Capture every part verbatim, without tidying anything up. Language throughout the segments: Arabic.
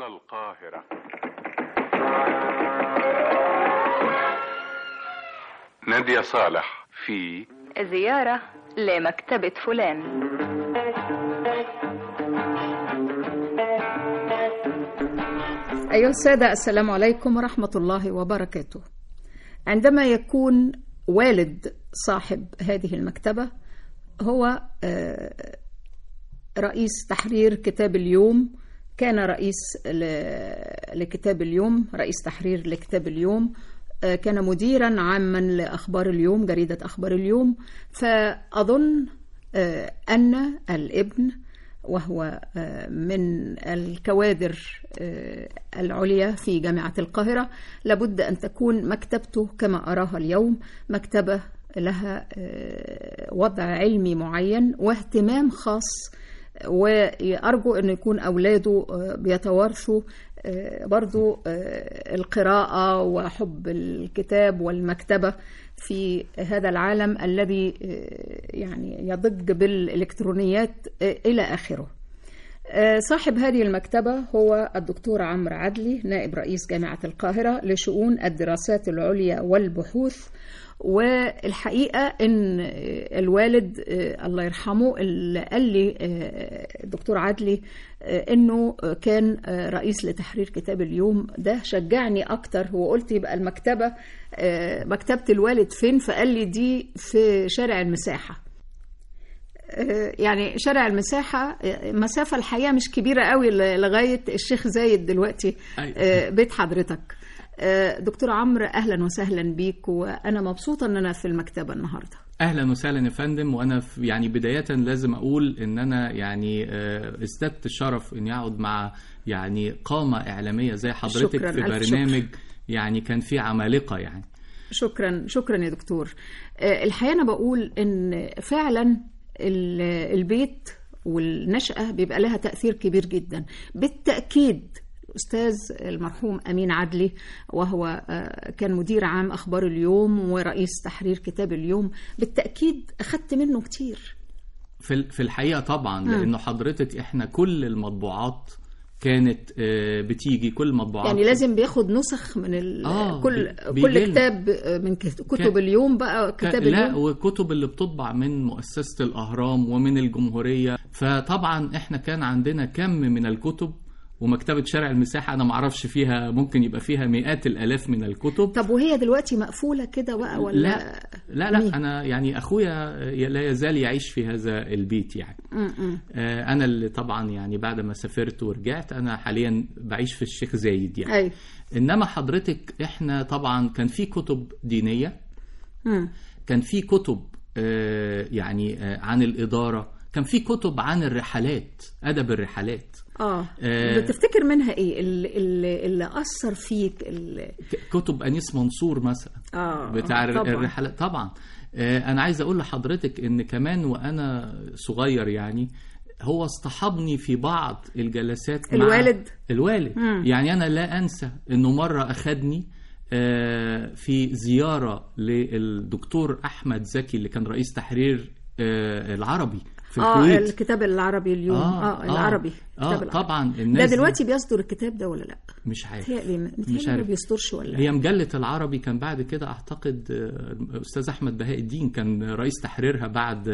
على القاهرة. نادية صالح في زيارة لمكتبة فلان. أيها السادة، السلام عليكم ورحمة الله وبركاته. عندما يكون والد صاحب هذه المكتبة هو رئيس تحرير كتاب اليوم، كان رئيس لكتاب اليوم، رئيس تحرير لكتاب اليوم، كان مديرا عاما لأخبار اليوم، جريدة أخبار اليوم. فأظن أن الابن، وهو من الكوادر العليا في جامعة القاهرة، لابد أن تكون مكتبته كما أراها اليوم مكتبة لها وضع علمي معين واهتمام خاص، وأرجو أن يكون أولاده بيتوارثوا برضو القراءة وحب الكتاب والمكتبة في هذا العالم الذي يعني يضج بالإلكترونيات إلى آخره. صاحب هذه المكتبة هو الدكتور عمرو عدلي، نائب رئيس جامعة القاهرة لشؤون الدراسات العليا والبحوث. والحقيقة إن الوالد الله يرحمه اللي قال لي الدكتور عدلي إنه كان رئيس لتحرير كتاب اليوم، ده شجعني أكتر، وقلت يبقى المكتبة مكتبة الوالد فين؟ فقال لي دي في شارع المساحة. يعني شارع المساحة مسافة الحقيقة مش كبيرة قوي لغاية الشيخ زايد دلوقتي بيت حضرتك. دكتور عمرو، أهلا وسهلا بيك، وأنا مبسوطة أن أنا في المكتبة النهاردة. أهلا وسهلا يا فندم. وأنا يعني بداية لازم أقول أن أنا يعني ازددت الشرف أن أقعد مع يعني قامة إعلامية زي حضرتك في برنامج شكرا. يعني كان فيه عمالقة يعني. شكرا شكرا يا دكتور. الحقيقة أنا بقول أن فعلا البيت والنشأة بيبقى لها تأثير كبير جدا. بالتأكيد الأستاذ المرحوم أمين عدلي، وهو كان مدير عام أخبار اليوم ورئيس تحرير كتاب اليوم، بالتأكيد أخذت منه كتير. في الحقيقة طبعا، لأنه حضرتك إحنا كل المطبوعات كانت بتيجي، كل المطبوعات يعني لازم بياخد نسخ من آه كل كل كتاب من كتب اليوم بقى كتاب لا اليوم، وكتب اللي بتطبع من مؤسسة الأهرام ومن الجمهورية. فطبعا إحنا كان عندنا كم من الكتب، ومكتبة شارع المساحة أنا معرفش فيها، ممكن يبقى فيها مئات الآلاف من الكتب. طب وهي دلوقتي مقفولة كده بقى ولا؟ لا لا, لا أنا يعني أخويا لا يزال يعيش في هذا البيت يعني. آه أنا اللي طبعا يعني بعد ما سافرت ورجعت أنا حاليا بعيش في الشيخ زايد يعني. أي. إنما حضرتك إحنا طبعا كان في كتب دينية، م. كان في كتب آه يعني آه عن الإدارة، كان في كتب عن الرحلات، أدب الرحلات. آه. آه بتفتكر منها ايه اللي, اللي اثر فيك؟ اللي... كتب انيس منصور مثلا، آه. بتاع آه. طبعا. الرحلات طبعا. آه انا عايز اقول لحضرتك ان كمان وانا صغير يعني هو اصطحبني في بعض الجلسات مع الوالد الوالد مم. يعني انا لا انسى انه مره اخدني آه في زياره للدكتور احمد زكي اللي كان رئيس تحرير آه العربي في الكويت. اه الكتاب العربي اليوم. اه, آه العربي اه طبعا. ده دلوقتي بيصدر الكتاب ده ولا لا؟ مش عارف، مش عارف بيصدرش ولا. هي مجلة العربي كان بعد كده اعتقد الاستاذ احمد بهاء الدين كان رئيس تحريرها بعد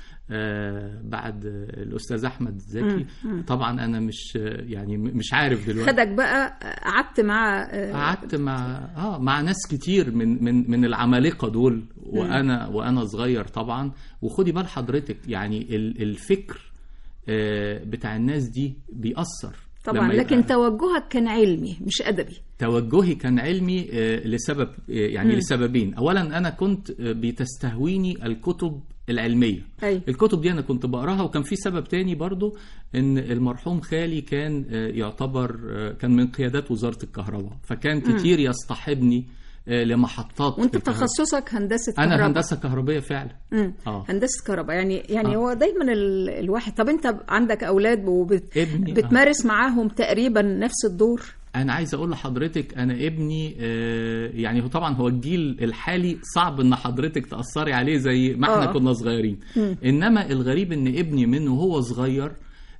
آه بعد الاستاذ احمد زكي. مم. طبعا انا مش يعني مش عارف دلوقتي. خدك بقى قعدت مع قعدت آه مع اه مع ناس كتير من من من العمالقه دول وانا وانا صغير طبعا. وخدي بال حضرتك يعني الفكر آه بتاع الناس دي بيأثر طبعا، لكن توجهك كان علمي مش أدبي. توجهي كان علمي آه لسبب آه يعني م. لسببين. اولا انا كنت آه بتستهويني الكتب العلمية. أي. الكتب دي أنا كنت بقراها، وكان في سبب تاني برضو إن المرحوم خالي كان يعتبر كان من قيادات وزارة الكهرباء، فكان كتير يصطحبني لمحطات. وانت تخصصك هندسة كهرباء؟ أنا هندسة كهربية فعلا. آه. هندسة كهرباء يعني يعني آه. هو دايما ال... الواحد. طب انت عندك أولاد وبتمارس وبت... آه. معاهم تقريبا نفس الدور؟ أنا عايز أقول لحضرتك أنا ابني آه يعني هو طبعا هو الجيل الحالي صعب إن حضرتك تأثري عليه زي ما احنا آه. كنا صغيرين. م. إنما الغريب إن ابني منه هو صغير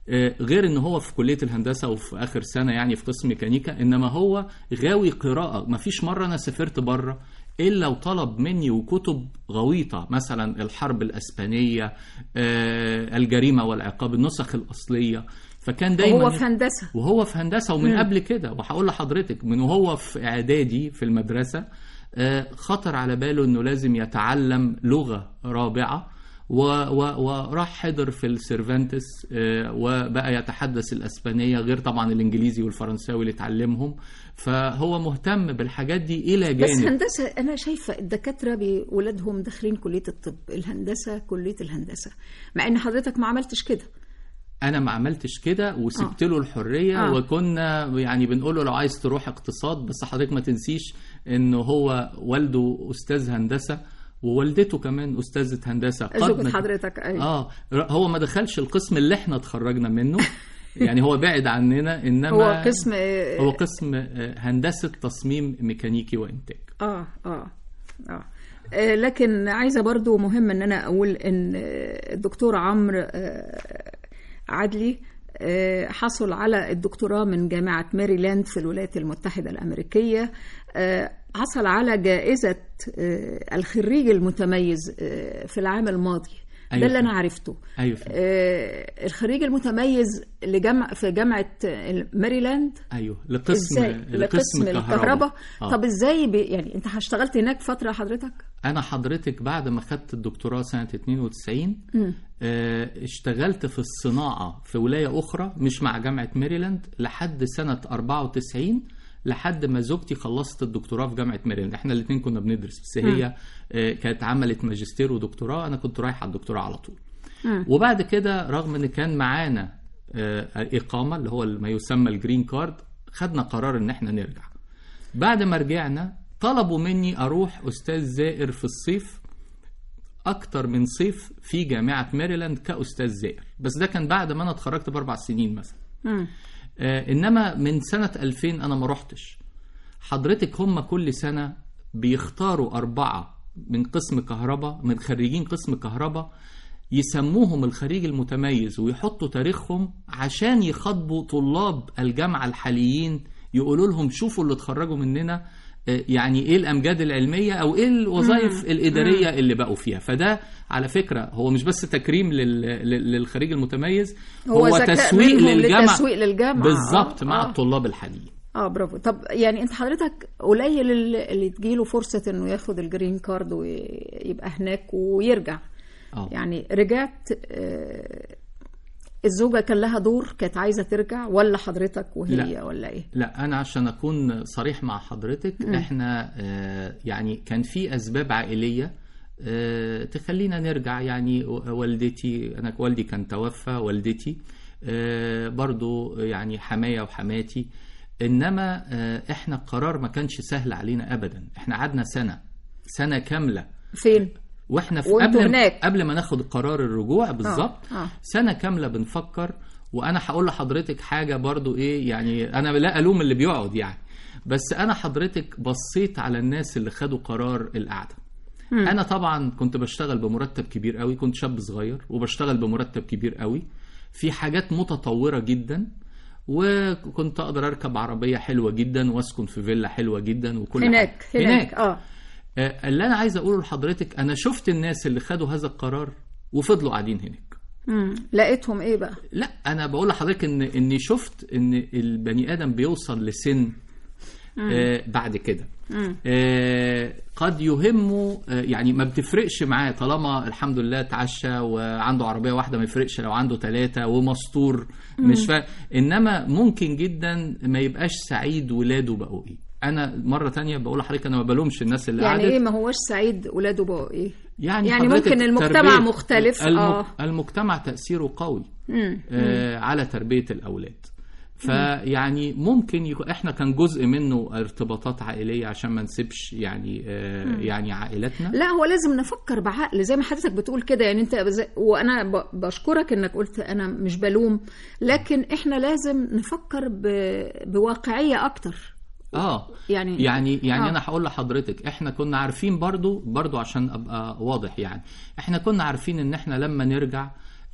غير ان هو في كلية الهندسة وفي اخر سنة يعني في قسم ميكانيكا، انما هو غاوي قراءة. ما فيش مرة انا سافرت بره الا وطلب مني وكتب غويطة، مثلا الحرب الاسبانية، الجريمة والعقاب، النسخ الاصلية. فكان دايما وهو في هندسة وهو في هندسة ومن م. قبل كده. وهقول لحضرتك من وهو في اعدادي في المدرسة خطر على باله انه لازم يتعلم لغة رابعة، وراح حضر في السيرفانتس وبقى يتحدث الاسبانية، غير طبعا الانجليزي والفرنساوي اللي اتعلمهم. فهو مهتم بالحاجات دي الى جانب. بس هندسة انا شايفة الدكاترة بولادهم داخلين كلية الطب، الهندسة كلية الهندسة، مع ان حضرتك ما عملتش كده. انا ما عملتش كده وسبت له الحريه. آه. وكنا يعني بنقول له لو عايز تروح اقتصاد، بس حضرتك ما تنسيش انه هو والده استاذ هندسه ووالدته كمان استاذه هندسه. زوجة حضرتك أيوة. اه هو ما دخلش القسم اللي احنا اتخرجنا منه يعني هو بعد عننا، انما هو قسم هو قسم هندسه تصميم ميكانيكي وانتاج. اه اه اه لكن عايزه برضو مهم ان انا اقول ان الدكتور عمرو عدلي حصل على الدكتوراه من جامعة ماريلاند في الولايات المتحدة الأمريكية. حصل على جائزة الخريج المتميز في العام الماضي. أيوة. ده اللي أنا عرفته. أيوة. الخريج المتميز لجامعة في جامعة ماريلاند. أيوة. لقسم لقسم الكهرباء. آه. طب إزاي بي يعني أنت اشتغلت هناك فترة حضرتك؟ أنا حضرتك بعد ما خدت الدكتوراه سنة اثنين وتسعين م. اشتغلت في الصناعة في ولاية أخرى مش مع جامعة ماريلاند لحد سنة أربعة وتسعين، لحد ما زوجتي خلصت الدكتوراه في جامعة ماريلاند. احنا الاثنين كنا بندرس، بس هي م. كانت عملت ماجستير ودكتوراه، أنا كنت رايح على الدكتوراه على طول. م. وبعد كده رغم أن كان معانا إقامة اللي هو ما يسمى الجرين كارد، خدنا قرار أن احنا نرجع. بعد ما رجعنا طلبوا مني أروح أستاذ زائر في الصيف، أكتر من صيف في جامعة ماريلاند كأستاذ زائر، بس ده كان بعد ما أنا اتخرجت بأربع سنين مثلا. آه إنما من سنة ألفين أنا ما رحتش. حضرتك هم كل سنة بيختاروا أربعة من قسم كهرباء، من خريجين قسم كهرباء، يسموهم الخريج المتميز ويحطوا تاريخهم عشان يخاطبوا طلاب الجامعة الحاليين، يقولوا لهم شوفوا اللي اتخرجوا مننا يعني ايه الامجاد العلميه او ايه الوظائف الاداريه اللي بقوا فيها. فده على فكره هو مش بس تكريم للخريج المتميز، هو, هو تسويق للجامعه تسويق للجامعه بالظبط. آه. مع آه. الطلاب الحاليين. اه برافو. طب يعني انت حضرتك قليل اللي تجيله فرصه انه ياخد الجرين كارد ويبقى هناك ويرجع. آه. يعني رجعت، آه الزوجة كان لها دور، كانت عايزة ترجع ولا حضرتك وهي لا. ولا ايه؟ لا أنا عشان أكون صريح مع حضرتك م. احنا آه يعني كان في أسباب عائلية آه تخلينا نرجع. يعني والدتي، أنا والدي كان توفى، والدتي آه برضو يعني حماية وحماتي. إنما آه احنا القرار ما كانش سهل علينا أبدا. احنا قعدنا سنة سنة كاملة. فين؟ واحنا في قبل هناك. قبل ما ناخد قرار الرجوع بالظبط آه. آه. سنه كامله بنفكر. وانا هقول لحضرتك حاجه برضو ايه، يعني انا لا الوم اللي بيقعد يعني، بس انا حضرتك بصيت على الناس اللي خدوا قرار القعده. م. انا طبعا كنت بشتغل بمرتب كبير قوي، كنت شاب صغير وبشتغل بمرتب كبير قوي في حاجات متطوره جدا، وكنت اقدر اركب عربيه حلوه جدا واسكن في فيلا حلوه جدا وكل هناك حاجة. هناك, هناك. اه اللي أنا عايز أقوله لحضرتك، أنا شفت الناس اللي خدوا هذا القرار وفضلوا قاعدين هناك. امم لقيتهم إيه بقى؟ لا أنا بقول لحضرتك إن إني شفت إن البني آدم بيوصل لسن آه بعد كده آه قد يهمه آه يعني ما بتفرقش معاه طالما الحمد لله تعشى وعنده عربية واحدة، ما يفرقش لو عنده ثلاثة ومستور مش فا... إنما ممكن جدا ما يبقاش سعيد ولاده بقوا إيه. انا مره تانية بقول لحضرتك انا ما بلومش الناس اللي يعني قعدت. ايه ما هوش سعيد ولاده بقوا ايه؟ يعني, يعني ممكن المجتمع مختلف. الم... اه المجتمع تاثيره قوي مم. آه على تربيه الاولاد. فيعني ممكن يكون احنا كان جزء منه ارتباطات عائليه عشان ما نسيبش يعني آه يعني عائلتنا. لا هو لازم نفكر بعقل زي ما حضرتك بتقول كده. يعني انت بزي... وانا بشكرك انك قلت انا مش بلوم، لكن احنا لازم نفكر ب... بواقعيه اكتر. اه يعني يعني يعني آه. انا هقول لحضرتك احنا كنا عارفين برضو برضو عشان ابقى واضح، يعني احنا كنا عارفين ان احنا لما نرجع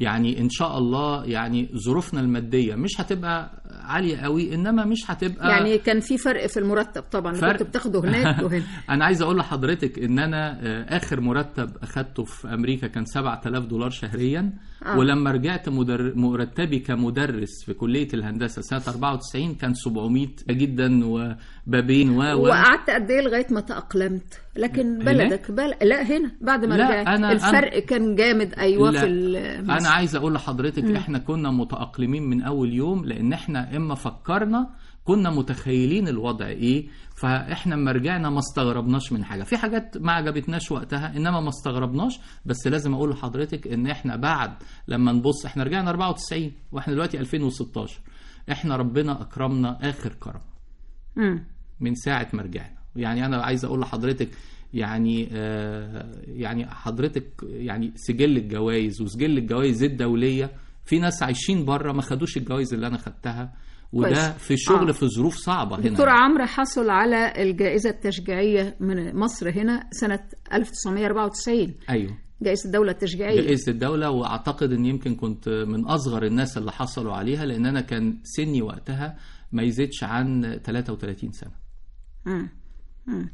يعني ان شاء الله يعني ظروفنا الماديه مش هتبقى عاليه قوي، انما مش هتبقى يعني كان في فرق في المرتب طبعا فرق. كنت بتاخده هناك وهنا. انا عايز اقول لحضرتك ان انا اخر مرتب اخدته في امريكا كان سبعة آلاف دولار شهريا. آه. ولما رجعت مدر... مرتبي كمدرس في كليه الهندسه سنه أربعة وتسعين كان سبعمية جدا وبابين و وقعدت قد ايه لغايه ما تاقلمت؟ لكن بلدك بل... لا هنا بعد ما رجعت أنا الفرق أنا... كان جامد. ايوه لا. في المصر. انا عايز اقول لحضرتك م. احنا كنا متاقلمين من اول يوم، لان احنا اما فكرنا كنا متخيلين الوضع ايه، فاحنا لما رجعنا ما استغربناش من حاجه. في حاجات ما عجبتناش وقتها انما ما استغربناش. بس لازم اقول لحضرتك ان احنا بعد لما نبص احنا رجعنا أربعة وتسعين واحنا دلوقتي ألفين وستاشر، احنا ربنا اكرمنا اخر كرم م. من ساعه ما رجعنا. يعني انا عايز اقول لحضرتك يعني آه يعني حضرتك يعني سجل الجوائز وسجل الجوائز الدوليه، في ناس عايشين بره ما خدوش الجوائز اللي انا خدتها، وده في شغل آه. في ظروف صعبة هنا. دكتور عمرو حصل على الجائزة التشجيعية من مصر هنا سنة ألف وتسعمية أربعة وتسعين. أيوه، جائزة الدولة التشجيعية. جائزة الدولة، وأعتقد أن يمكن كنت من أصغر الناس اللي حصلوا عليها، لأن أنا كان سني وقتها ما يزيدش عن ثلاثة وثلاثين سنة. مم. مم.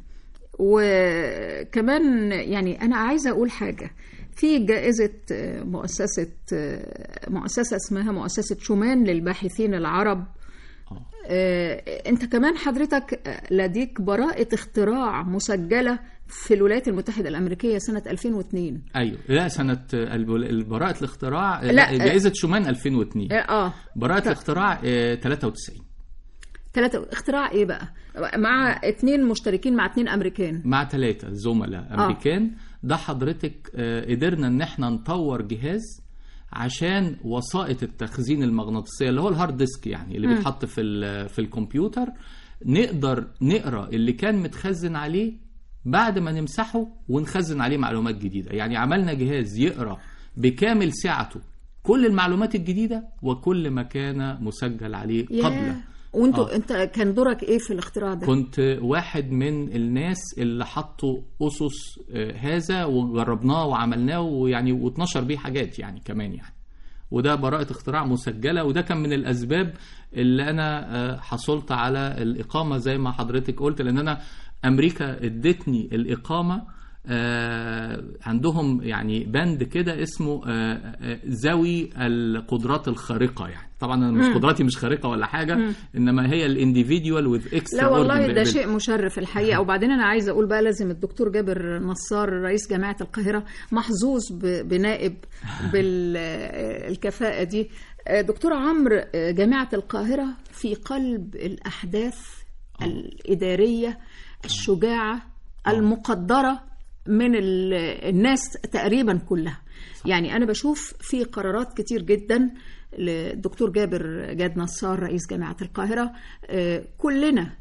وكمان يعني أنا عايزة أقول حاجة في جائزة مؤسسة مؤسسة اسمها مؤسسة شومان للباحثين العرب. آه، انت كمان حضرتك لديك براءة اختراع مسجلة في الولايات المتحدة الأمريكية سنة ألفين واثنين. ايوه، لا سنة براءة الاختراع لا جائزة شومان ألفين واثنين. اه براءة الاختراع آه، ثلاثة وتسعين. ثلاثة اختراع ايه بقى؟ مع اثنين مشتركين مع اثنين امريكان، مع ثلاثة زملاء امريكان. آه. ده حضرتك آه، قدرنا ان احنا نطور جهاز عشان وسائط التخزين المغناطيسيه اللي هو الهارد ديسك، يعني اللي م. بيتحط في في الكمبيوتر، نقدر نقرا اللي كان متخزن عليه بعد ما نمسحه ونخزن عليه معلومات جديده. يعني عملنا جهاز يقرا بكامل سعته كل المعلومات الجديده وكل ما كان مسجل عليه قبل. وانتوا آه. انت كان دورك ايه في الاختراع ده؟ كنت واحد من الناس اللي حطوا اسس آه هذا وجربناه وعملناه ويعني واتنشر بيه حاجات يعني كمان يعني. وده براءة اختراع مسجلة، وده كان من الاسباب اللي انا آه حصلت على الاقامة زي ما حضرتك قلت، لان انا امريكا ادتني الاقامة. آه عندهم يعني بند كده اسمه آه آه ذوي القدرات الخارقة. يعني طبعا انا مش قدراتي مش خارقة ولا حاجة، م. انما هي الانديفيديوال وذ اكسترا. لا والله ده شيء مشرف الحقيقة. وبعدين انا عايزة اقول بقى لازم الدكتور جابر نصار رئيس جامعة القاهرة محظوظ بنائب بالكفاءة دي. دكتور عمرو، جامعة القاهرة في قلب الأحداث الإدارية الشجاعة المقدرة من الناس تقريبا كلها. يعني أنا بشوف في قرارات كتير جدا للدكتور جابر جاد نصار رئيس جامعة القاهرة كلنا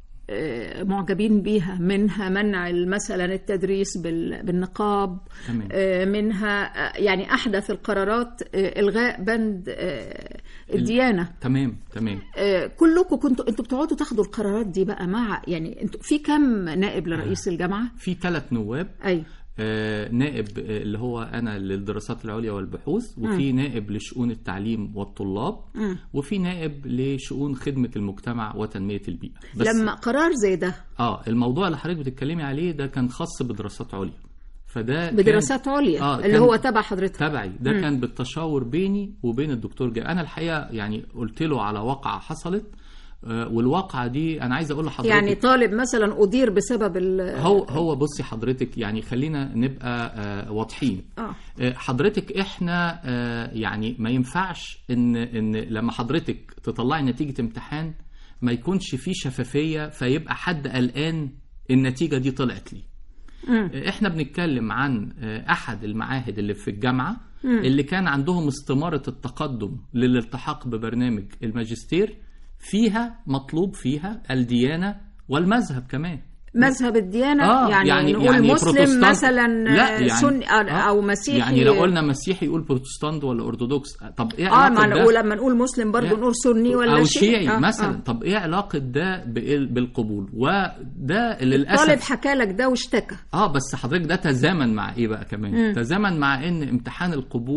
معجبين بيها، منها منع مثلا التدريس بالنقاب، منها يعني أحدث القرارات إلغاء بند الديانة. تمام تمام. كلكم كنتوا انتوا بتقعدوا تاخدوا القرارات دي بقى مع يعني انتوا في كم نائب لرئيس الجامعة؟ في ثلاث نواب. أي آه نائب اللي هو أنا للدراسات العليا والبحوث، وفي م. نائب لشؤون التعليم والطلاب، م. وفي نائب لشؤون خدمة المجتمع وتنمية البيئة. بس لما قرار زي ده اه الموضوع اللي حضرتك بتتكلمي عليه ده كان خاص بدراسات عليا، فده بدراسات عليا آه اللي هو تبع حضرتك. تبعي ده م. كان بالتشاور بيني وبين الدكتور جابر. أنا الحقيقة يعني قلت له على واقعة حصلت، والواقعة دي أنا عايز أقول لحضرتك يعني طالب مثلا أدير بسبب هو هو بصي حضرتك يعني خلينا نبقى آه واضحين. آه. حضرتك إحنا آه يعني ما ينفعش إن إن لما حضرتك تطلعي نتيجة امتحان ما يكونش فيه شفافية فيبقى حد قلقان النتيجة دي طلعت لي. م. إحنا بنتكلم عن أحد المعاهد اللي في الجامعة م. اللي كان عندهم استمارة التقدم للالتحاق ببرنامج الماجستير، فيها مطلوب فيها الديانة والمذهب كمان. مذهب الديانة آه يعني, يعني نقول يعني مسلم مثلا يعني سني أو مسيحي. يعني لو قلنا مسيحي يقول بروتستانت ولا أرثوذكس. طب إيه آه علاقة ده؟ ولما نقول مسلم برضو نقول سني ولا أو شيعي, شيعي آه مثلا. آه. طب إيه علاقة ده بالقبول؟ وده للأسف الطالب حكى لك ده واشتكى. آه بس حضرتك ده تزامن مع إيه بقى كمان؟ م. تزامن مع إن امتحان القبول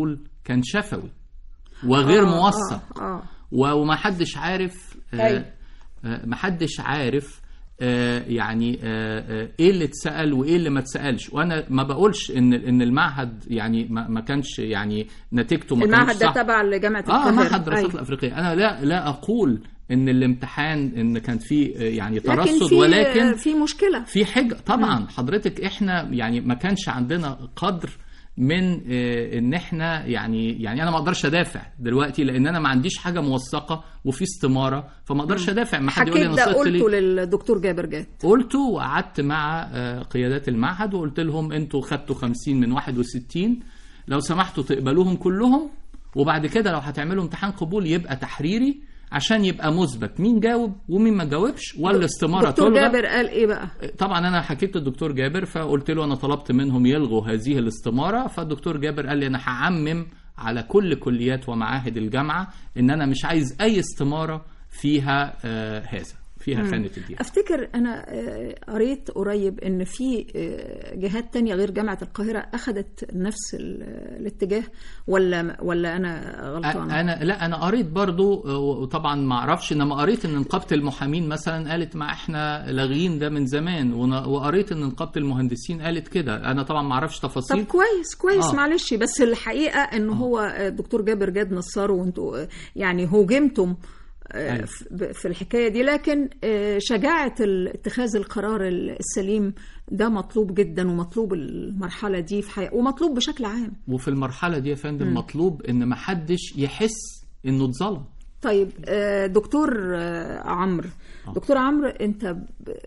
كان شفوي وغير آه موثق، آه آه. وما حدش عارف آه آه ما حدش عارف آه يعني آه آه ايه اللي اتسأل وايه اللي ما اتسألش. وانا ما بقولش ان ان المعهد يعني ما, ما كانش يعني نتيجته ما كانش المعهد ده تبع لجامعة القاهرة. اه معهد الدراسات الافريقيه. انا لا لا اقول ان الامتحان ان كان فيه يعني ترصد، لكن في ولكن في مشكله في حاجه طبعا. م. حضرتك احنا يعني ما كانش عندنا قدر من ان احنا يعني يعني انا ما اقدرش ادافع دلوقتي لان انا ما عنديش حاجه موثقه وفي استماره، فما اقدرش ادافع. ما حد يقول لي نصيحتي لي. قلته للدكتور جابر جاد، قلته وقعدت مع قيادات المعهد وقلت لهم انتوا خدتوا خمسين من واحد وستين، لو سمحتوا تقبلوهم كلهم، وبعد كده لو هتعملوا امتحان قبول يبقى تحريري عشان يبقى مثبت مين جاوب ومين ما جاوبش، ولا استماره دكتور تلغى. جابر قال ايه بقى؟ طبعا انا حكيت للدكتور جابر فقلت له انا طلبت منهم يلغوا هذه الاستماره، فالدكتور جابر قال لي انا هعمم على كل كليات ومعاهد الجامعه ان انا مش عايز اي استماره فيها آه هذا فيها خانة الدين. افتكر انا قريت قريب ان في جهات تانية غير جامعة القاهرة اخذت نفس الاتجاه، ولا ولا انا غلطان؟ انا لا انا قريت برضو، وطبعا ما اعرفش، انما قريت ان نقابة المحامين مثلا قالت ما احنا لاغيين ده من زمان، وقريت ان نقابة المهندسين قالت كده. انا طبعا ما اعرفش تفاصيل. طب كويس كويس آه. معلش، بس الحقيقة ان آه. هو الدكتور جابر جاد نصار وانتوا يعني هوجمتم أيوة. في الحكاية دي، لكن شجاعة اتخاذ القرار السليم ده مطلوب جدا، ومطلوب المرحلة دي في حياة، ومطلوب بشكل عام. وفي المرحلة دي يا فندم م. مطلوب ان ما حدش يحس انه اتظلم. طيب دكتور عمرو دكتور عمرو انت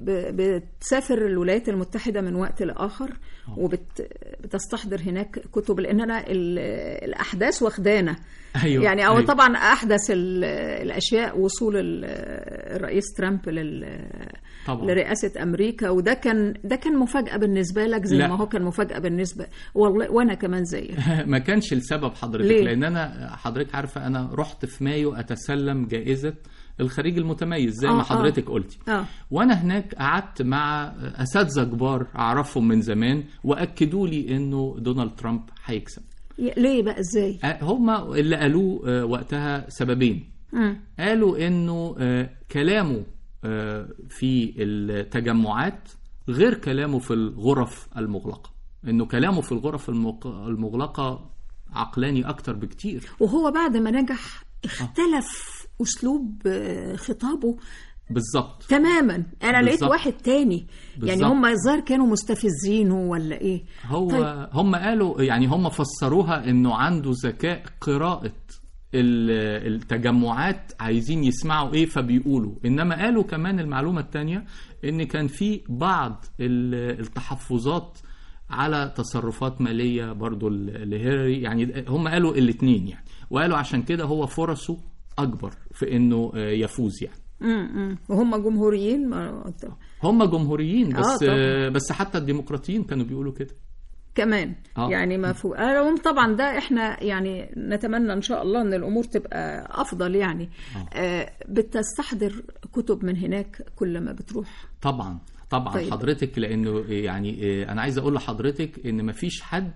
بتسافر الولايات المتحدة من وقت لآخر وبتستحضر هناك كتب، لأننا الأحداث واخدانا. أيوة. يعني أو أيوة. طبعا أحدث الأشياء وصول الرئيس ترامب لل طبعا. لرئاسة أمريكا، وده كان ده كان مفاجأة بالنسبة لك زي لا. ما هو كان مفاجأة بالنسبة والله وأنا كمان زيك. ما كانش السبب حضرتك ليه؟ لأن أنا حضرتك عارفة أنا رحت في مايو أتسلم جائزة الخريج المتميز زي آه ما حضرتك آه. قلتي آه. وانا هناك قعدت مع اساتذه كبار اعرفهم من زمان واكدوا لي انه دونالد ترامب هيكسب. ليه بقى ازاي؟ هم اللي قالوه وقتها سببين. م. قالوا انه كلامه في التجمعات غير كلامه في الغرف المغلقه، انه كلامه في الغرف المغلقه عقلاني اكتر بكتير. وهو بعد ما نجح اختلف آه. أسلوب خطابه بالظبط تماما. أنا لقيت واحد تاني بالزبط. يعني هم الظاهر كانوا مستفزينه ولا إيه؟ هو طيب. هم قالوا يعني هم فسروها إنه عنده ذكاء قراءة التجمعات عايزين يسمعوا إيه فبيقولوا. إنما قالوا كمان المعلومة التانية إن كان في بعض التحفظات على تصرفات مالية برضو لهيلاري. يعني هم قالوا الاثنين يعني، وقالوا عشان كده هو فرصه أكبر في إنه يفوز يعني. امم وهم جمهوريين. هم جمهوريين بس آه بس حتى الديمقراطيين كانوا بيقولوا كده كمان. آه. يعني ما فوق طبعا ده احنا يعني نتمنى ان شاء الله ان الامور تبقى افضل يعني. آه. آه بتستحضر كتب من هناك كل ما بتروح؟ طبعا طبعا. طيب. حضرتك لانه يعني انا عايز اقول لحضرتك ان مفيش حد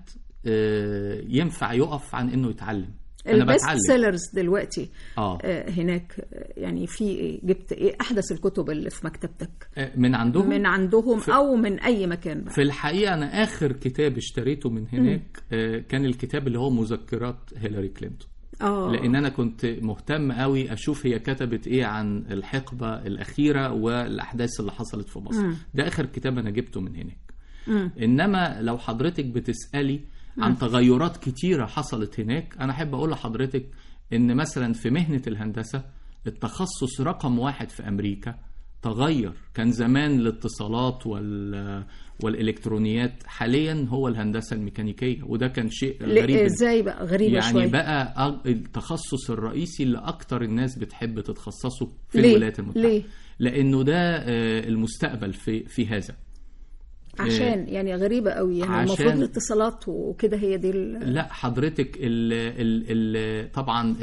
ينفع يقف عن انه يتعلم. البيست سيلرز دلوقتي آه. هناك يعني في جبت ايه احدث الكتب اللي في مكتبتك؟ من عندهم من عندهم او من اي مكان بقى. في الحقيقه انا اخر كتاب اشتريته من هناك م. كان الكتاب اللي هو مذكرات هيلاري كلينتون. آه. لان انا كنت مهتم قوي اشوف هي كتبت ايه عن الحقبه الاخيره والاحداث اللي حصلت في مصر. م. ده اخر كتاب انا جبته من هناك. م. انما لو حضرتك بتسالي عن تغيرات كتيرة حصلت هناك، أنا أحب أقول لحضرتك إن مثلا في مهنة الهندسة التخصص رقم واحد في أمريكا تغير. كان زمان الاتصالات وال والإلكترونيات، حاليا هو الهندسة الميكانيكية، وده كان شيء غريب. إزاي بقى غريبة يعني شوي؟ يعني بقى التخصص الرئيسي اللي أكتر الناس بتحب تتخصصه في ليه؟ الولايات المتحدة. ليه؟ لأنه ده المستقبل في في هذا. عشان يعني غريبة قوي يعني المفروض الاتصالات وكده هي دي ال... لا حضرتك ال ال ال طبعا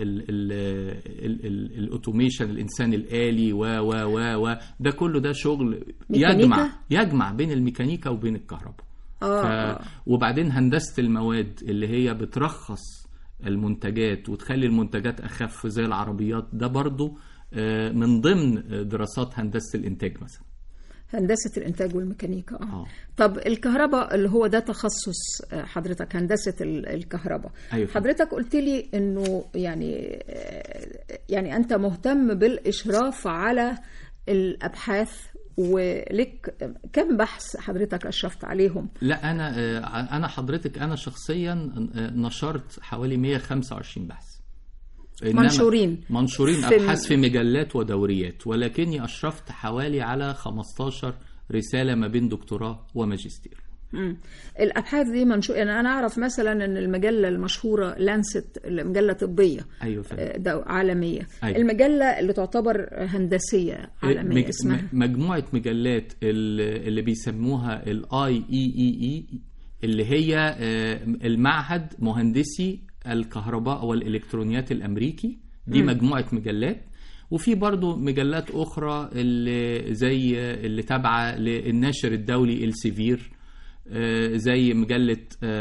الاوتوميشن الانسان الآلي و و و و ده كله ده شغل يجمع يجمع بين الميكانيكا وبين الكهرباء. آه. ف... وبعدين هندسة المواد اللي هي بترخص المنتجات وتخلي المنتجات أخف زي العربيات، ده برضو من ضمن دراسات هندسة الإنتاج مثلا. هندسة الإنتاج والميكانيكا. آه. طب الكهرباء اللي هو ده تخصص حضرتك، هندسة الكهرباء. أيوة. حضرتك قلت لي إنه يعني يعني أنت مهتم بالإشراف على الأبحاث، ولك كم بحث حضرتك أشرفت عليهم؟ لا أنا أنا حضرتك أنا شخصيا نشرت حوالي مية وخمسة وعشرين بحث منشورين منشورين في أبحاث في مجلات ودوريات، ولكني أشرفت حوالي على خمستاشر رسالة ما بين دكتوراه وماجستير. مم. الأبحاث دي منشور، يعني أنا أعرف مثلا أن المجلة المشهورة لانست، المجلة طبية. أيوة ده عالمية. أيوة. المجلة اللي تعتبر هندسية عالمية مج... اسمها مجموعة مجلات اللي بيسموها الاي اي اي اي اللي هي المعهد مهندسي الكهرباء والإلكترونيات الأمريكي، دي م. مجموعة مجلات. وفي برضو مجلات أخرى اللي زي اللي تابعة للناشر الدولي السيفير، زي مجلة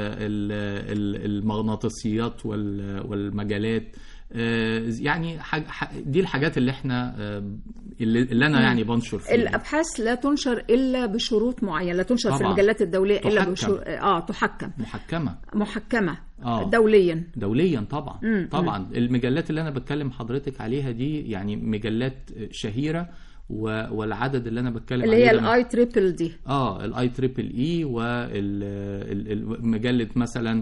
المغناطيسيات والمجالات. يعني دي الحاجات اللي احنا اللي انا يعني بنشر فيها. الابحاث لا تنشر الا بشروط معينه، لا تنشر طبعا في المجلات الدوليه الا بشروط اه تحكم محكمه محكمه آه. دوليا دوليا طبعا. مم. طبعا مم. المجلات اللي انا بتكلم حضرتك عليها دي يعني مجلات شهيره، والعدد اللي انا بتكلم اللي هي الاي تريبل دي اه الاي تريبل اي، والمجله مثلا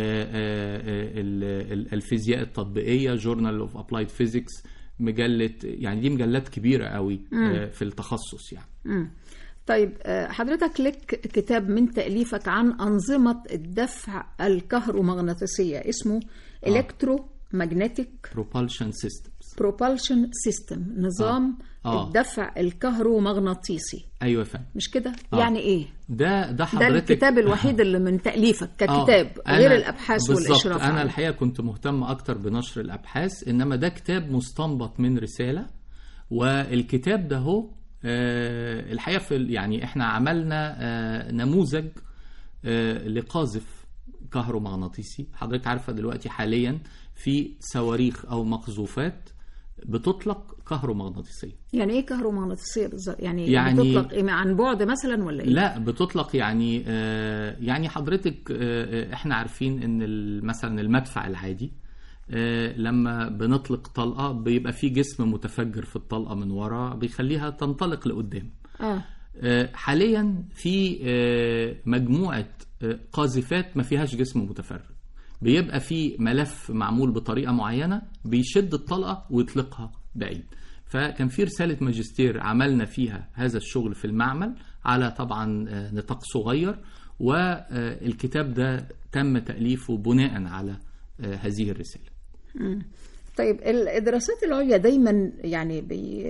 الفيزياء التطبيقيه جورنال اوف ابلايد فيزيكس، مجله يعني دي مجلات كبيره قوي في التخصص يعني. مم. طيب حضرتك لك كتاب من تأليفك عن أنظمة الدفع الكهرومغناطيسية اسمه إلكترو ماجنتيك بروبالشن سيستمز بروبالشن سيستم، نظام آه. آه. الدفع الكهرومغناطيسي. ايوه فاهم، مش كده؟ آه. يعني ايه ده ده حضرتك ده الكتاب الوحيد اللي من تأليفك ككتاب آه. غير الابحاث والاشراف؟ انا عليه. الحقيقه كنت مهتم اكتر بنشر الابحاث، انما ده كتاب مستنبط من رساله. والكتاب ده هو آه الحقيقه في يعني احنا عملنا آه نموذج آه لقاذف كهرومغناطيسي. حضرتك عارفه دلوقتي حاليا في صواريخ او مقذوفات بتطلق كهرومغناطيسيه. يعني ايه كهرومغناطيسيه بالظبط؟ يعني, يعني بتطلق إيه، عن بعد مثلا ولا ايه؟ لا بتطلق يعني آه يعني حضرتك آه احنا عارفين ان مثلا المدفع العادي آه لما بنطلق طلقه بيبقى في جسم متفجر في الطلقه من ورا بيخليها تنطلق لقدام. اه, آه حاليا في آه مجموعه آه قاذفات ما فيهاش جسم متفرغ، بيبقى في ملف معمول بطريقة معينة بيشد الطلقة ويطلقها بعيد. فكان في رسالة ماجستير عملنا فيها هذا الشغل في المعمل على طبعا نطاق صغير، والكتاب ده تم تأليفه بناء على هذه الرسالة. طيب الدراسات العليا دايما يعني بي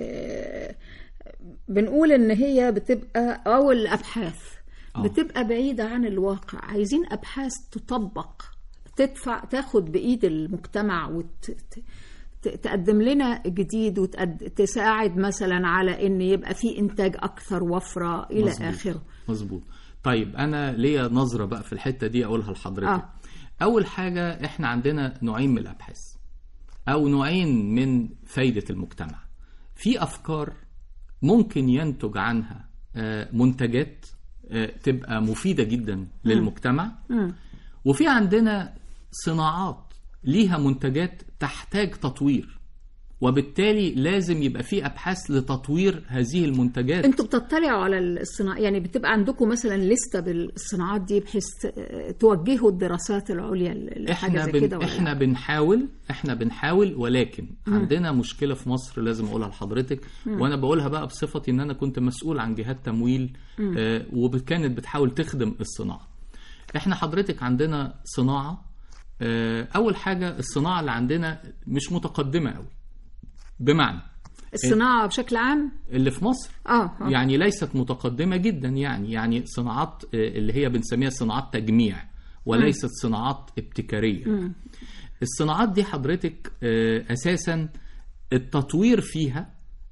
بنقول ان هي بتبقى او الابحاث أوه. بتبقى بعيدة عن الواقع، عايزين ابحاث تطبق، تدفع تاخد بإيد المجتمع وتقدم لنا جديد وتساعد مثلا على ان يبقى في انتاج اكثر وفرة الى مزبوط. اخره. مظبوط. طيب انا ليا نظرة بقى في الحتة دي اقولها لحضرتك. آه. اول حاجة احنا عندنا نوعين من الابحاث او نوعين من فايدة المجتمع. في افكار ممكن ينتج عنها منتجات تبقى مفيدة جدا للمجتمع، م. وفي عندنا صناعات ليها منتجات تحتاج تطوير، وبالتالي لازم يبقى في أبحاث لتطوير هذه المنتجات. انتوا بتطلعوا على الصناعة، يعني بتبقى عندكم مثلا لستة بالصناعات دي بحيث توجهوا الدراسات العليا لحاجة زي كده؟ ولا احنا بنحاول احنا بنحاول ولكن م. عندنا مشكلة في مصر لازم اقولها لحضرتك، م. وانا بقولها بقى بصفتي ان انا كنت مسؤول عن جهات تمويل آه وكانت بتحاول تخدم الصناعة. احنا حضرتك عندنا صناعة آه اول حاجة الصناعة اللي عندنا مش متقدمة قوي، بمعنى الصناعة بشكل عام اللي في مصر آه آه. يعني ليست متقدمة جدا، يعني يعني صناعات اللي هي بنسميها صناعات تجميع وليست م. صناعات ابتكارية. م. الصناعات دي حضرتك أساسا التطوير فيها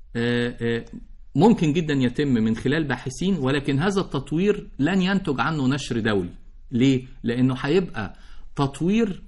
ممكن جدا يتم من خلال باحثين، ولكن هذا التطوير لن ينتج عنه نشر دولي. ليه؟ لأنه هيبقى تطوير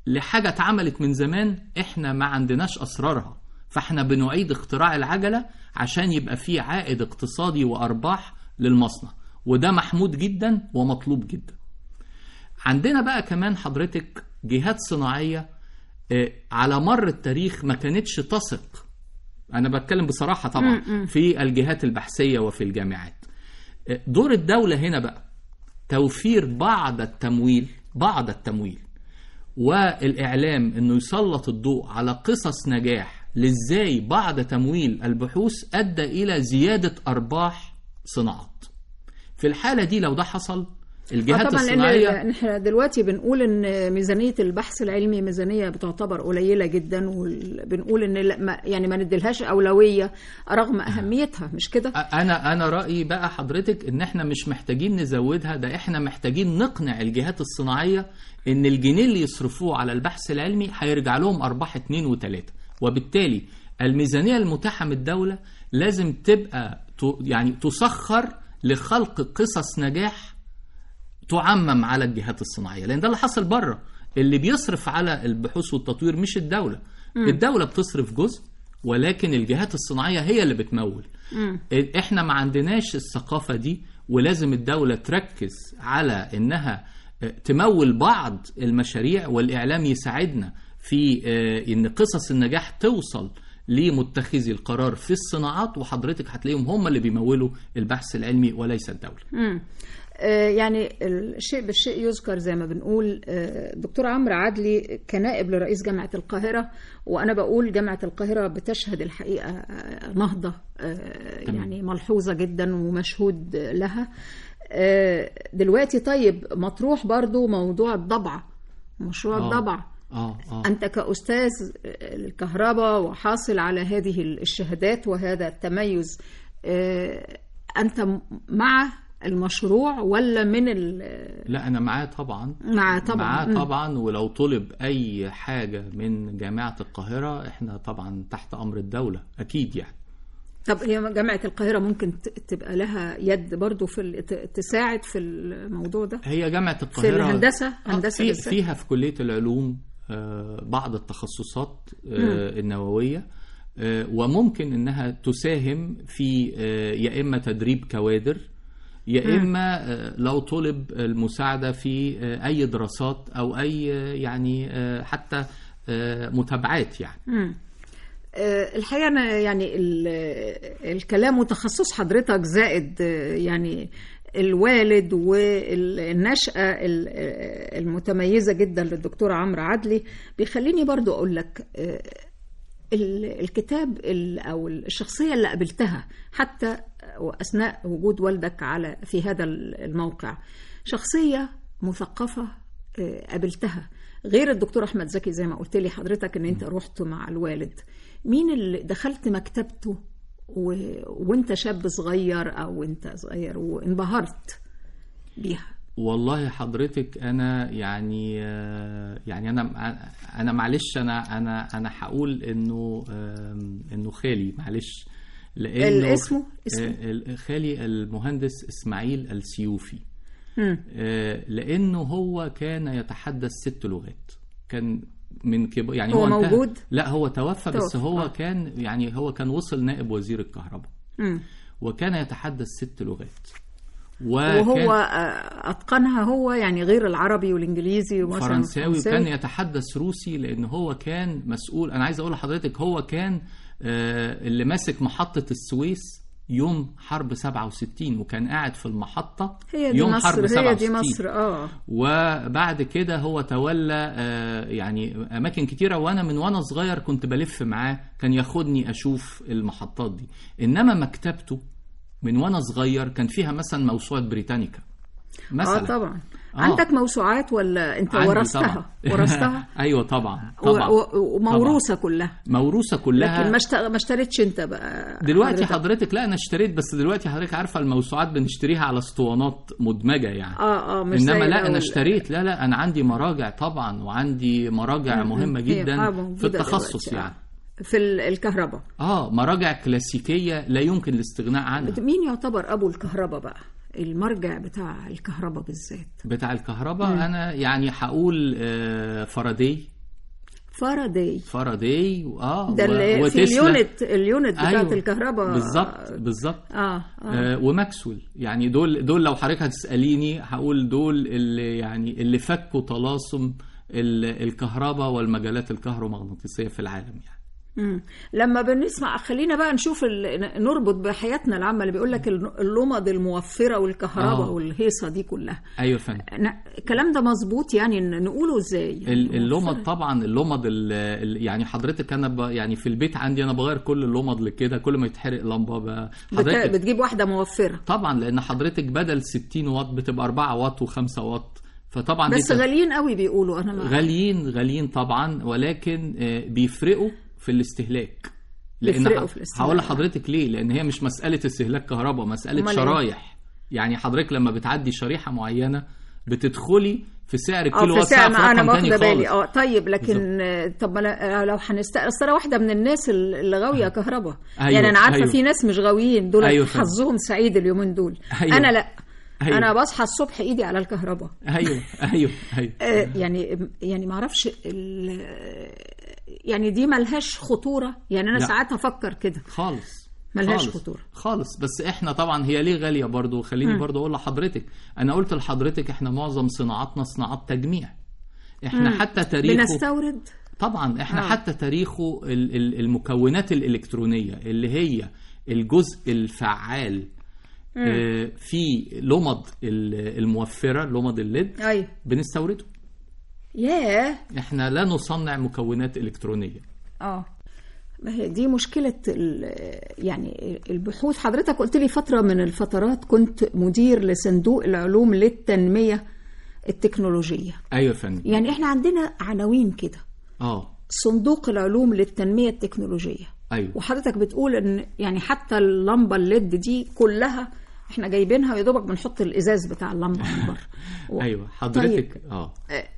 لحاجة اتعملت من زمان احنا ما عندناش أسرارها، فاحنا بنعيد اختراع العجلة عشان يبقى فيه عائد اقتصادي وأرباح للمصنع، وده محمود جدا ومطلوب جدا. عندنا بقى كمان حضرتك جهات صناعية على مر التاريخ ما كانتش تثق، أنا بتكلم بصراحة طبعا، في الجهات البحثية وفي الجامعات. دور الدولة هنا بقى توفير بعض التمويل بعض التمويل والإعلام، إنه يسلط الضوء على قصص نجاح لإزاي بعض تمويل البحوث أدى إلى زيادة أرباح صناعات. في الحالة دي لو ده حصل الجهات طبعا الصناعية، لأن احنا دلوقتي بنقول ان ميزانية البحث العلمي ميزانية بتعتبر قليلة جدا، وبنقول ان لا ما يعني ما نديلهاش أولوية رغم أهميتها، مش كده؟ أنا أنا رأيي بقى حضرتك إن احنا مش محتاجين نزودها، ده احنا محتاجين نقنع الجهات الصناعية إن الجنيه اللي يصرفوه على البحث العلمي هيرجع لهم أرباح اتنين وتلاتة، وبالتالي الميزانية المتاحة من الدولة لازم تبقى يعني تسخر لخلق قصص نجاح تعمم على الجهات الصناعية، لأن ده اللي حصل بره. اللي بيصرف على البحوث والتطوير مش الدولة، م. الدولة بتصرف جزء، ولكن الجهات الصناعية هي اللي بتمول. م. احنا ما عندناش الثقافة دي، ولازم الدولة تركز على انها تمول بعض المشاريع، والإعلام يساعدنا في ان قصص النجاح توصل لمتخذي القرار في الصناعات، وحضرتك هتلاقيهم هم اللي بيمولوا البحث العلمي وليس الدولة. م. يعني الشيء بالشيء يذكر زي ما بنقول. دكتور عمرو عدلي كنائب لرئيس جامعة القاهرة، وأنا بقول جامعة القاهرة بتشهد الحقيقة نهضة يعني ملحوظة جدا ومشهود لها دلوقتي. طيب مطروح برضو موضوع الضبعة، مشروع آه. الضبعة. آه. آه. أنت كأستاذ الكهرباء وحاصل على هذه الشهادات وهذا التميز، أنت مع المشروع ولا من ال لا أنا معاه طبعا، معاه طبعا معاه طبعا ولو طلب أي حاجة من جامعة القاهرة إحنا طبعا تحت أمر الدولة أكيد يعني. طب هي جامعة القاهرة ممكن تبقى لها يد برضو في تساعد في الموضوع ده؟ هي جامعة القاهرة في الهندسة هندسة في فيها في كلية العلوم بعض التخصصات النووية، وممكن إنها تساهم في يا إما تدريب كوادر، يا إما لو طلب المساعدة في أي دراسات أو أي يعني حتى متابعات يعني. م. الحقيقة أنا يعني الكلام وتخصص حضرتك زائد يعني الوالد والنشأة المتميزة جدا للدكتور عمرو عدلي بيخليني برضو أقول لك الكتاب أو الشخصية اللي قابلتها حتى وأثناء وجود والدك على في هذا الموقع، شخصية مثقفة قابلتها غير الدكتور أحمد زكي زي ما قلت لي حضرتك إن أنت رحت مع الوالد. مين اللي دخلت مكتبته و... وانت شاب صغير أو انت صغير وانبهرت بيها؟ والله حضرتك أنا يعني يعني أنا أنا معلش أنا أنا أنا هقول إنه إنه خالي معلش، لأنه اسمه اسمه خالي المهندس إسماعيل السيوفي، لأنه هو كان يتحدث ست لغات، كان من كبار يعني هو, هو موجود؟ لا هو توفى, توفى. بس هو آه. كان يعني هو كان وصل نائب وزير الكهرباء، م. وكان يتحدث ست لغات، وهو أتقنها هو يعني غير العربي والإنجليزي ومثلا فرنساوي، وكان يتحدث روسي لأن هو كان مسؤول. أنا عايز أقول لحضرتك هو كان اللي ماسك محطة السويس يوم حرب سبعة وستين، وكان قاعد في المحطة هي دي يوم مصر حرب سبعة وستين. هي دي مصر اه وبعد كده هو تولى يعني أماكن كتيرة، وأنا من وأنا صغير كنت بلف معاه، كان ياخدني أشوف المحطات دي. إنما مكتبته من وأنا صغير كان فيها مثلا موسوعة بريتانيكا مثلا. اه طبعا آه. عندك موسوعات ولا انت ورثتها؟ ورثتها ايوه طبعا طبعا وموروثه كلها موروثه كلها، لكن ما ما اشتريتش انت بقى دلوقتي حضرتك. حضرتك لا انا اشتريت، بس دلوقتي حضرتك عارفه الموسوعات بنشتريها على اسطوانات مدمجه يعني. اه اه مش انما لا انا اشتريت، لا لا انا عندي مراجع طبعا، وعندي مراجع مهمه جدا في التخصص يعني في الكهرباء. اه مراجع كلاسيكيه لا يمكن الاستغناء عنها. مين يعتبر ابو الكهرباء بقى؟ المرجع بتاع الكهرباء بالذات بتاع الكهرباء. م. أنا يعني هقول فاراداي فاراداي فاراداي اه ده اللي في اليونت اليونت بتاعت أيوة. الكهرباء بالظبط بالظبط آه. آه. آه وماكسويل. يعني دول دول لو حضرتك هتساليني هقول دول اللي يعني اللي فكوا طلاسم الكهرباء والمجالات الكهرومغناطيسيه في العالم يعني. مم. لما بنسمع خلينا بقى نشوف نربط بحياتنا العامه اللي بيقول لك اللمض الموفره والكهرباء آه. والهيصه دي كلها. ايوه فندم الكلام ده مظبوط يعني نقوله ازاي؟ اللمض طبعا اللمض يعني حضرتك انا يعني في البيت عندي انا بغير كل اللمض لكده كل ما يتحرق لمبه حضرتك بتجيب واحده موفره طبعا لان حضرتك بدل ستين واط بتبقى أربعة واط وخمسة واط فطبعا بس غاليين قوي بيقولوا. انا غاليين غاليين طبعا ولكن بيفرقوا في الاستهلاك. لان هقول لحضرتك ليه لان هي مش مساله استهلاك كهرباء مساله شرايح. يعني حضرتك لما بتعدي شريحه معينه بتدخلي في سعر الكيلو وات ساعه في رقم تاني خالص. بالي اه طيب لكن بالزبط. طب لو هنستأثر واحده من الناس اللي غاويه كهرباء أيوة. يعني انا عارفه أيوة. في ناس مش غاويين دول أيوة. حظهم سعيد اليومين دول أيوة. انا لا أيوة. انا بصحى الصبح ايدي على الكهرباء ايوه ايوه ايوه آه يعني يعني ما اعرفش يعني دي ملهاش خطوره يعني انا لا. ساعات افكر كده خالص ملهاش خطوره خالص. بس احنا طبعا هي ليه غاليه برضو خليني م. برضو اقول لحضرتك انا قلت لحضرتك احنا معظم صناعاتنا صناعات تجميع. احنا م. حتى تاريخه بنستورد طبعا احنا آه. حتى تاريخه المكونات الالكترونيه اللي هي الجزء الفعال آه في لمض الموفره لمض الليد أيوة. بنستورده. ياه yeah. احنا لا نصنع مكونات الكترونيه. اه ما هي دي مشكله يعني البحوث. حضرتك قلت لي فتره من الفترات كنت مدير لصندوق العلوم للتنميه التكنولوجيه. ايوه فندم. يعني احنا عندنا عناوين كده اه صندوق العلوم للتنميه التكنولوجيه. ايوه وحضرتك بتقول ان يعني حتى اللمبه الليد دي كلها احنا جايبينها ويا دوبك بنحط الازاز بتاع اللمبه من بره. و... ايوه حضرتك طيب. اه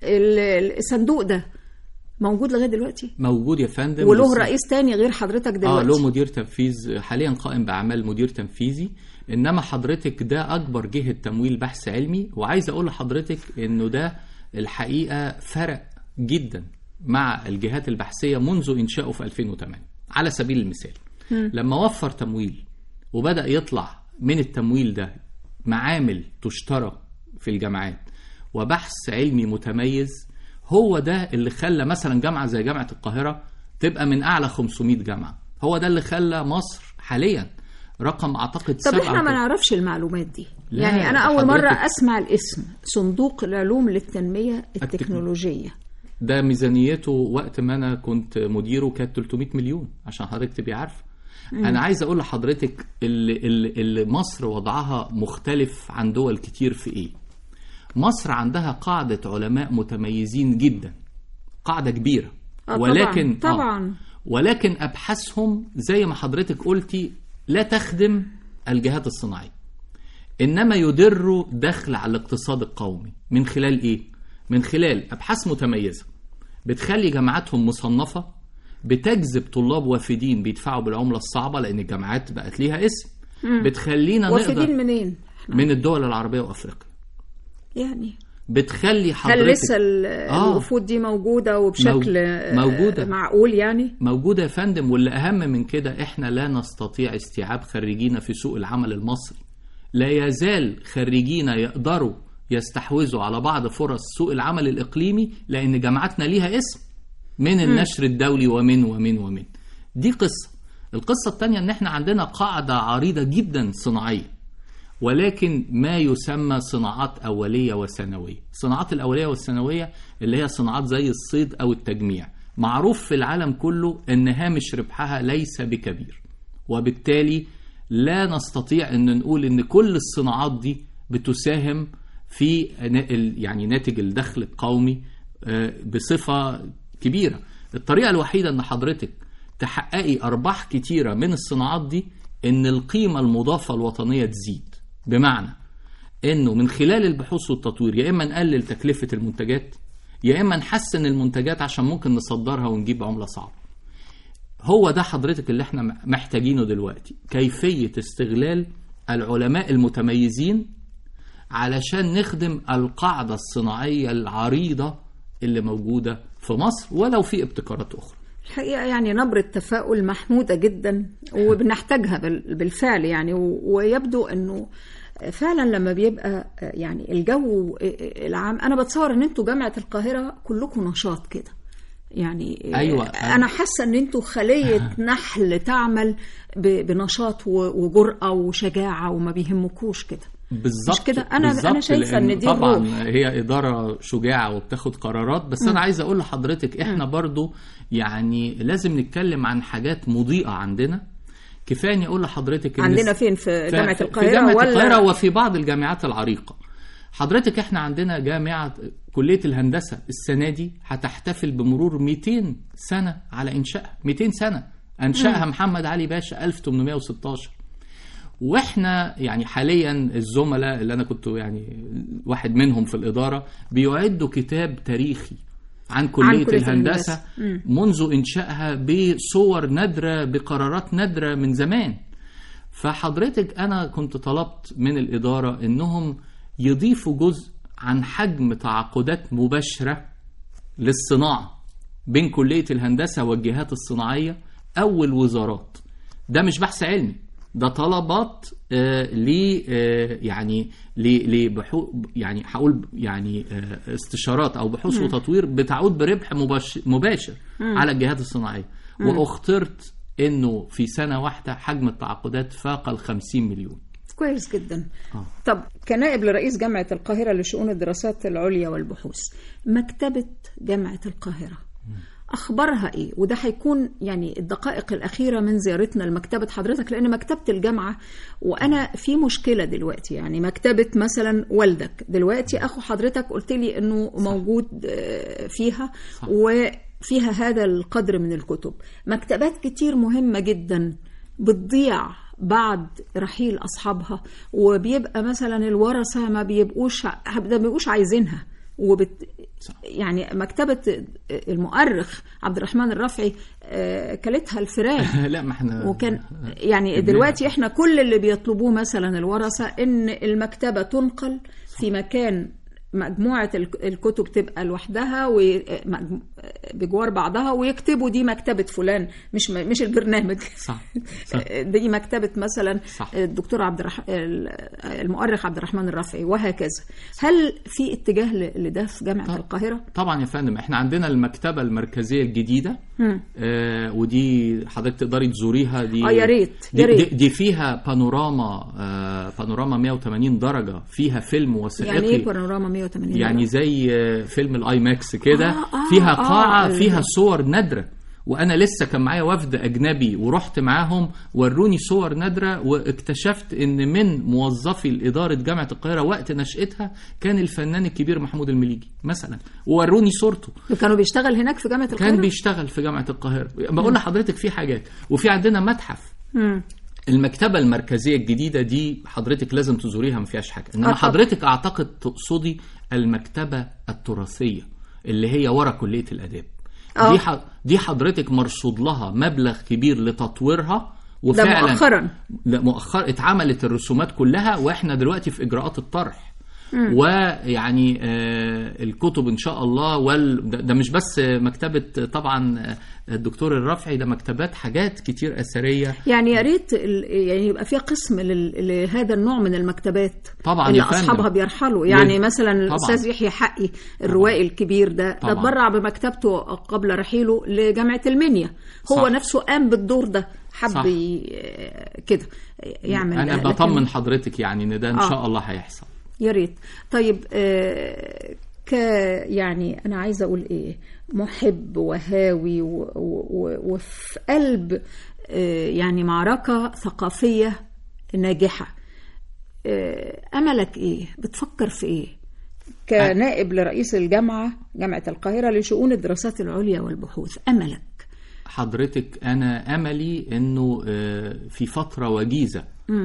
الصندوق ده موجود لغايه دلوقتي؟ موجود يا فندم وله رئيس تاني غير حضرتك دلوقتي؟ اه له مدير تنفيذ حاليا قائم باعمال مدير تنفيذي. انما حضرتك ده اكبر جهه تمويل بحث علمي. وعايز اقول لحضرتك انه ده الحقيقه فرق جدا مع الجهات البحثيه منذ انشائه في ألفين وثمانية. على سبيل المثال م. لما وفر تمويل وبدأ يطلع من التمويل ده معامل تشترى في الجامعات وبحث علمي متميز هو ده اللي خلى مثلا جامعة زي جامعة القاهرة تبقى من أعلى خمسمائة جامعة. هو ده اللي خلى مصر حاليا رقم أعتقد سبعة. طب احنا ما نعرفش المعلومات دي. يعني أنا أول مرة أسمع الاسم صندوق العلوم للتنمية التكنولوجية. ده ميزانيته وقت ما أنا كنت مديره كانت ثلاثمائة مليون عشان حضرتك تبقي عارفه. أنا عايز أقول لحضرتك اللي, اللي مصر وضعها مختلف عن دول كتير في إيه؟ مصر عندها قاعدة علماء متميزين جدا قاعدة كبيرة ولكن طبعا, طبعا. آه ولكن أبحاثهم زي ما حضرتك قلتي لا تخدم الجهات الصناعية إنما يدروا دخل على الاقتصاد القومي. من خلال إيه؟ من خلال أبحاث متميزة بتخلي جامعاتهم مصنفة بتجذب طلاب وافدين بيدفعوا بالعملة الصعبة لأن الجامعات بقت ليها اسم. مم. بتخلينا وافدين منين؟ من الدول العربية وأفريقيا. يعني بتخلي حضرتك هل لسه الوفود دي موجودة وبشكل موجودة. معقول يعني؟ موجودة يا فندم. واللي أهم من كده إحنا لا نستطيع استيعاب خريجين في سوق العمل المصري. لا يزال خريجين يقدروا يستحوذوا على بعض فرص سوق العمل الإقليمي لأن جامعاتنا ليها اسم من النشر الدولي ومن ومن ومن دي قصة. القصة الثانية إن إحنا عندنا قاعدة عريضة جدا صناعية ولكن ما يسمى صناعات أولية وثانوية. الصناعات الأولية والثانوية اللي هي صناعات زي الصيد أو التجميع معروف في العالم كله إن هامش ربحها ليس بكبير وبالتالي لا نستطيع أن نقول إن كل الصناعات دي بتساهم في يعني ناتج الدخل القومي بصفة كبيرة. الطريقة الوحيدة أن حضرتك تحققي أرباح كتيرة من الصناعات دي إن القيمة المضافة الوطنية تزيد. بمعنى إنه من خلال البحوث والتطوير يا إما نقلل تكلفة المنتجات يا إما نحسن المنتجات عشان ممكن نصدرها ونجيب عملة صعبة. هو ده حضرتك اللي احنا محتاجينه دلوقتي كيفية استغلال العلماء المتميزين علشان نخدم القاعدة الصناعية العريضة اللي موجودة في مصر ولو في ابتكارات أخرى. الحقيقة يعني نبرة تفاؤل محمودة جدا وبنحتاجها بالفعل يعني، ويبدو أنه فعلا لما بيبقى يعني الجو العام، أنا بتصور أن أنتوا جامعة القاهرة كلكم نشاط كده يعني. أيوة. أنا حاسة أن أنتوا خلية نحل تعمل بنشاط وجرأة وشجاعة وما بيهمكوش كده. بالظبط كده. انا بالزبط انا شايفه ان دي طبعا الروح. هي اداره شجاعه وبتاخد قرارات، بس م. انا عايز اقول لحضرتك احنا م. برضو يعني لازم نتكلم عن حاجات مضيئه عندنا. كفايه اني اقول لحضرتك عندنا فين في جامعه القاهره في جامعه ولا القاهره وفي بعض الجامعات العريقه. حضرتك احنا عندنا جامعه كليه الهندسه السنه دي هتحتفل بمرور مئتين سنه على انشائها. مئتين سنه انشاها م. محمد علي باشا ألف وثمانمائة وستة عشر. واحنا يعني حاليا الزملاء اللي انا كنت يعني واحد منهم في الاداره بيعدوا كتاب تاريخي عن كليه, عن كلية الهندسه منذ انشائها بصور نادره بقرارات نادره من زمان. فحضرتك انا كنت طلبت من الاداره انهم يضيفوا جزء عن حجم تعاقدات مباشره للصناعه بين كليه الهندسه والجهات الصناعيه او الوزارات. ده مش بحث علمي، ده طلبات آه ل آه يعني ل لبحوث يعني هقول يعني آه استشارات او بحوث م. وتطوير بتعود بربح مباشر, مباشر على الجهات الصناعيه. م. واخترت انه في سنه واحده حجم التعاقدات فاق ال خمسين مليون. كويس جدا. آه. طب كنائب لرئيس جامعه القاهره لشؤون الدراسات العليا والبحوث، مكتبه جامعه القاهره أخبارها إيه؟ وده هيكون يعني الدقائق الأخيرة من زيارتنا لمكتبة حضرتك، لأن مكتبة الجامعة وأنا في مشكلة دلوقتي يعني. مكتبة مثلا والدك دلوقتي أخو حضرتك قلت لي أنه موجود فيها وفيها هذا القدر من الكتب. مكتبات كتير مهمة جدا بتضيع بعد رحيل أصحابها، وبيبقى مثلا الورثة ما بيبقوش ما بيبقوش عايزينها. وبت يعني مكتبة المؤرخ عبد الرحمن الرفعي كلتها الفراد. لا ما احنا وكان يعني دلوقتي احنا كل اللي بيطلبوه مثلا الورثة ان المكتبة تنقل في مكان مجموعة الكتب تبقى لوحدها بجوار بعضها، ويكتبوا دي مكتبة فلان، مش مش البرنامج. صح. صح. دي مكتبة مثلا صح. الدكتور عبد الرح... المؤرخ عبد الرحمن الرفعي وهكذا. هل في اتجاه لده في جامعة طب... القاهرة؟ طبعا يا فندم، احنا عندنا المكتبة المركزية الجديدة آه ودي حضرتك تقدري تزوريها. دي اه يا ريت يا ريت. دي, دي فيها بانوراما آه بانوراما مئة وثمانين درجة، فيها فيلم وثائقي. يعني ايه بانوراما مئة وثمانين درجة؟ يعني زي فيلم الاي ماكس كده. آه آه فيها قاعة آه فيها صور نادرة، وانا لسه كان معايا وفد اجنبي ورحت معاهم وروني صور نادرة، واكتشفت ان من موظفي الاداره جامعه القاهره وقت نشأتها كان الفنان الكبير محمود المليجي مثلا، ووروني صورته. كانوا بيشتغل هناك في جامعه القاهره؟ كان بيشتغل في جامعه القاهره. بقول لحضرتك في حاجات، وفي عندنا متحف. م. المكتبة المركزية الجديدة دي حضرتك لازم تزوريها، ما فيهاش حاجة. انما حضرتك اعتقد تقصدي المكتبة التراثية اللي هي ورا كلية الآداب. أوه. دي ح... دي حضرتك مرصود لها مبلغ كبير لتطويرها، وفعلا ده مؤخرا لا مؤخرا اتعملت الرسومات كلها، واحنا دلوقتي في اجراءات الطرح. م. ويعني آه الكتب ان شاء الله. وال... ده مش بس مكتبة طبعا الدكتور الرفعي، ده مكتبات حاجات كتير اثريه. يعني يا ريت يعني يبقى فيها قسم لهذا النوع من المكتبات طبعا اللي اصحابها بيرحلوا. يعني و... مثلا الاستاذ يحيى حقي الروائي الكبير ده تبرع بمكتبته قبل رحيله لجامعه المنيا. هو صح. نفسه قام بالدور ده، حب كده يعمل. انا بطمن لكن... حضرتك يعني ان ده ان آه. شاء الله هيحصل. يا ريت. طيب آه ك يعني انا عايزه اقول ايه، محب وهاوي و... و... وفي قلب آه يعني معركه ثقافيه ناجحه، آه املك ايه؟ بتفكر في ايه كنائب لرئيس الجامعه جامعه القاهره لشؤون الدراسات العليا والبحوث؟ املك حضرتك؟ انا املي انه آه في فتره وجيزه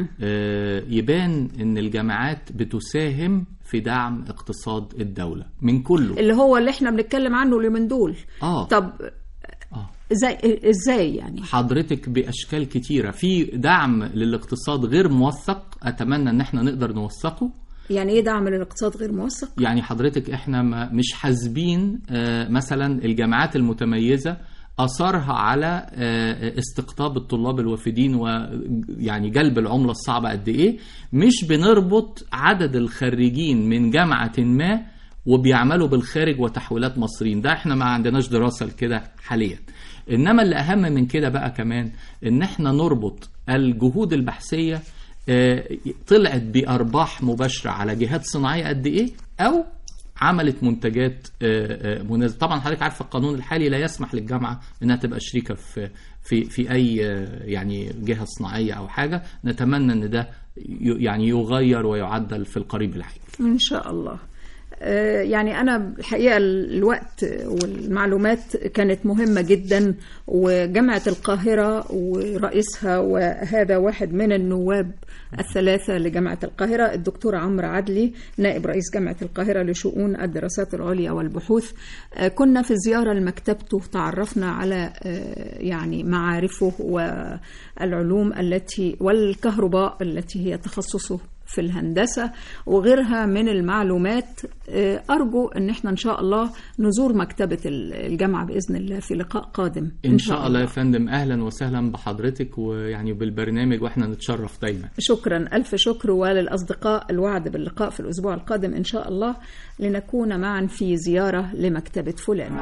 يبان ان الجامعات بتساهم في دعم اقتصاد الدولة من كله، اللي هو اللي احنا بنتكلم عنه اليومين دول. آه. طب آه. ازاي ازاي يعني حضرتك؟ باشكال كتيرة. في دعم للاقتصاد غير موثق، اتمنى ان احنا نقدر نوثقه. يعني ايه دعم للاقتصاد غير موثق؟ يعني حضرتك احنا ما مش حاسبين مثلا الجامعات المتميزة أثرها على استقطاب الطلاب الوافدين ويعني جلب العملة الصعبة قد إيه. مش بنربط عدد الخريجين من جامعة ما وبيعملوا بالخارج وتحويلات مصريين، ده احنا ما عندناش دراسة لكده حاليا. إنما اللي أهم من كده بقى كمان إن احنا نربط الجهود البحثية طلعت بأرباح مباشرة على جهات صناعية قد إيه، أو عملت منتجات مناسبة. طبعا حضرتك عارفه القانون الحالي لا يسمح للجامعه انها تبقى شريكه في في في اي يعني جهه صناعيه او حاجه. نتمنى ان ده يعني يغير ويعدل في القريب العاجل ان شاء الله. يعني أنا الحقيقة الوقت والمعلومات كانت مهمة جدا، وجامعة القاهرة ورئيسها وهذا واحد من النواب الثلاثة لجامعة القاهرة الدكتور عمرو عدلي نائب رئيس جامعة القاهرة لشؤون الدراسات العليا والبحوث. كنا في زيارة لمكتبته، تعرفنا على يعني معارفه والعلوم التي والكهرباء التي هي تخصصه في الهندسة وغيرها من المعلومات. أرجو أن احنا إن شاء الله نزور مكتبة الجامعة بإذن الله في لقاء قادم إن شاء الله. يا فندم أهلا وسهلا بحضرتك ويعني بالبرنامج، وإحنا نتشرف دايما. شكرا ألف شكر، وللأصدقاء الوعد باللقاء في الأسبوع القادم إن شاء الله لنكون معا في زيارة لمكتبة فلان.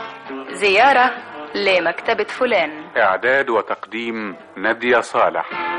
زيارة لمكتبة فلان. إعداد وتقديم نادية صالح.